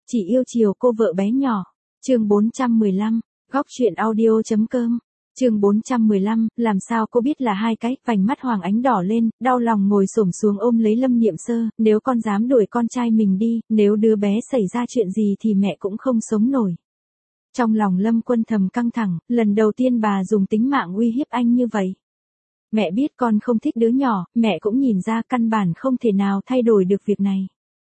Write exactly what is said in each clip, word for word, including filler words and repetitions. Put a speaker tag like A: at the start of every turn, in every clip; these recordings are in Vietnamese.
A: chỉ yêu chiều cô vợ bé nhỏ. Chương bốn trăm mười lăm, góc truyện audio chấm com. Chương bốn trăm mười lăm, làm sao cô biết là hai cái, vành mắt Hoàng Ánh đỏ lên, đau lòng ngồi xổm xuống ôm lấy Lâm Niệm Sơ, nếu con dám đuổi con trai mình đi, nếu đứa bé xảy ra chuyện gì thì mẹ cũng không sống nổi. Trong lòng Lâm Quân thầm căng thẳng, lần đầu tiên bà dùng tính mạng uy hiếp anh như vậy. Mẹ biết con không thích đứa nhỏ, mẹ cũng nhìn ra căn bản không thể nào thay đổi được việc này.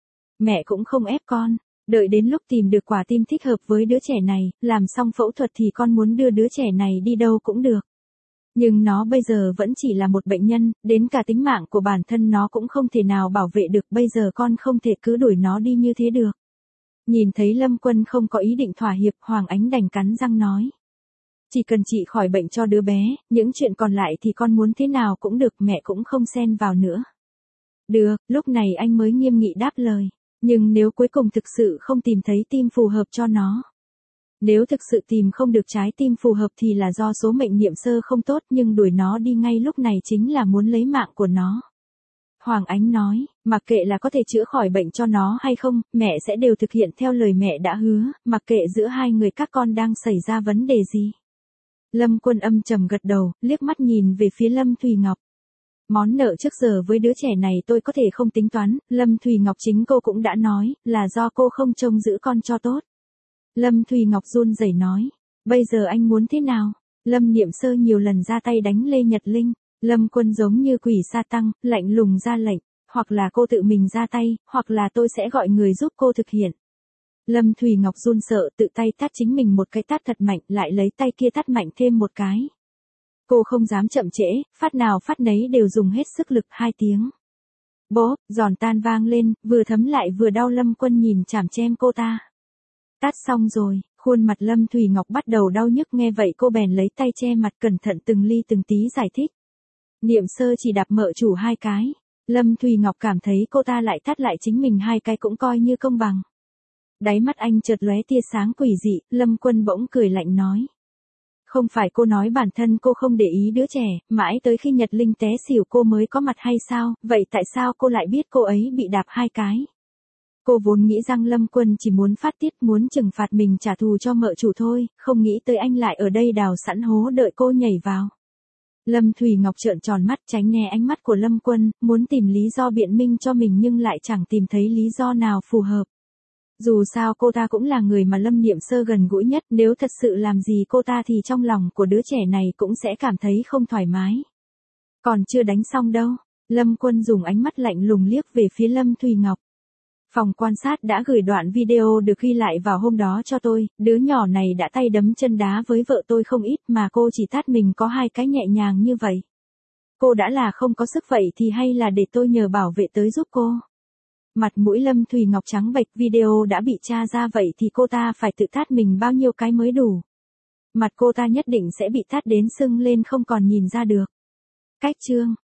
A: Mẹ cũng không ép con, đợi đến lúc tìm được quả tim thích hợp với đứa trẻ này, làm xong phẫu thuật thì con muốn đưa đứa trẻ này đi đâu cũng được. Nhưng nó bây giờ vẫn chỉ là một bệnh nhân, đến cả tính mạng của bản thân nó cũng không thể nào bảo vệ được, bây giờ con không thể cứ đuổi nó đi như thế được. Nhìn thấy Lâm Quân không có ý định thỏa hiệp, Hoàng Ánh đành cắn răng nói. Chỉ cần chị khỏi bệnh cho đứa bé, những chuyện còn lại thì con muốn thế nào cũng được, mẹ cũng không xen vào nữa. Được, lúc này anh mới nghiêm nghị đáp lời. Nhưng nếu cuối cùng thực sự không tìm thấy tim phù hợp cho nó. Nếu thực sự tìm không được trái tim phù hợp thì là do số mệnh Niệm Sơ không tốt, nhưng đuổi nó đi ngay lúc này chính là muốn lấy mạng của nó. Hoàng Ánh nói, mặc kệ là có thể chữa khỏi bệnh cho nó hay không, mẹ sẽ đều thực hiện theo lời mẹ đã hứa, mặc kệ giữa hai người các con đang xảy ra vấn đề gì. Lâm Quân âm trầm gật đầu, liếc mắt nhìn về phía Lâm Thùy Ngọc. Món nợ trước giờ với đứa trẻ này tôi có thể không tính toán, Lâm Thùy Ngọc chính cô cũng đã nói, là do cô không trông giữ con cho tốt. Lâm Thùy Ngọc run rẩy nói, bây giờ anh muốn thế nào? Lâm Niệm Sơ nhiều lần ra tay đánh Lê Nhật Linh, Lâm Quân giống như quỷ sa tăng, lạnh lùng ra lệnh, hoặc là cô tự mình ra tay, hoặc là tôi sẽ gọi người giúp cô thực hiện. Lâm Thùy Ngọc run sợ tự tay tát chính mình một cái tát thật mạnh, lại lấy tay kia tát mạnh thêm một cái. Cô không dám chậm trễ, phát nào phát nấy đều dùng hết sức lực, hai tiếng. Bốp, giòn tan vang lên, vừa thấm lại vừa đau. Lâm Quân nhìn chằm chằm cô ta. Tát xong rồi, khuôn mặt Lâm Thùy Ngọc bắt đầu đau nhức, nghe vậy cô bèn lấy tay che mặt cẩn thận từng ly từng tí giải thích. Niệm Sơ chỉ đạp mợ chủ hai cái. Lâm Thùy Ngọc cảm thấy cô ta lại tát lại chính mình hai cái cũng coi như công bằng. Đáy mắt anh chợt lóe tia sáng quỷ dị, Lâm Quân bỗng cười lạnh nói. Không phải cô nói bản thân cô không để ý đứa trẻ, mãi tới khi Nhật Linh té xỉu cô mới có mặt hay sao, vậy tại sao cô lại biết cô ấy bị đạp hai cái? Cô vốn nghĩ rằng Lâm Quân chỉ muốn phát tiết, muốn trừng phạt mình trả thù cho mợ chủ thôi, không nghĩ tới anh lại ở đây đào sẵn hố đợi cô nhảy vào. Lâm Thùy Ngọc trợn tròn mắt tránh né ánh mắt của Lâm Quân, muốn tìm lý do biện minh cho mình nhưng lại chẳng tìm thấy lý do nào phù hợp. Dù sao cô ta cũng là người mà Lâm Niệm Sơ gần gũi nhất, nếu thật sự làm gì cô ta thì trong lòng của đứa trẻ này cũng sẽ cảm thấy không thoải mái. Còn chưa đánh xong đâu, Lâm Quân dùng ánh mắt lạnh lùng liếc về phía Lâm Thùy Ngọc. Phòng quan sát đã gửi đoạn video được ghi lại vào hôm đó cho tôi, đứa nhỏ này đã tay đấm chân đá với vợ tôi không ít mà cô chỉ tát mình có hai cái nhẹ nhàng như vậy. Cô đã là không có sức vậy thì hay là để tôi nhờ bảo vệ tới giúp cô. Mặt mũi Lâm Thùy Ngọc trắng bệch, video đã bị tra ra vậy thì cô ta phải tự tát mình bao nhiêu cái mới đủ. Mặt cô ta nhất định sẽ bị tát đến sưng lên không còn nhìn ra được. Cách chương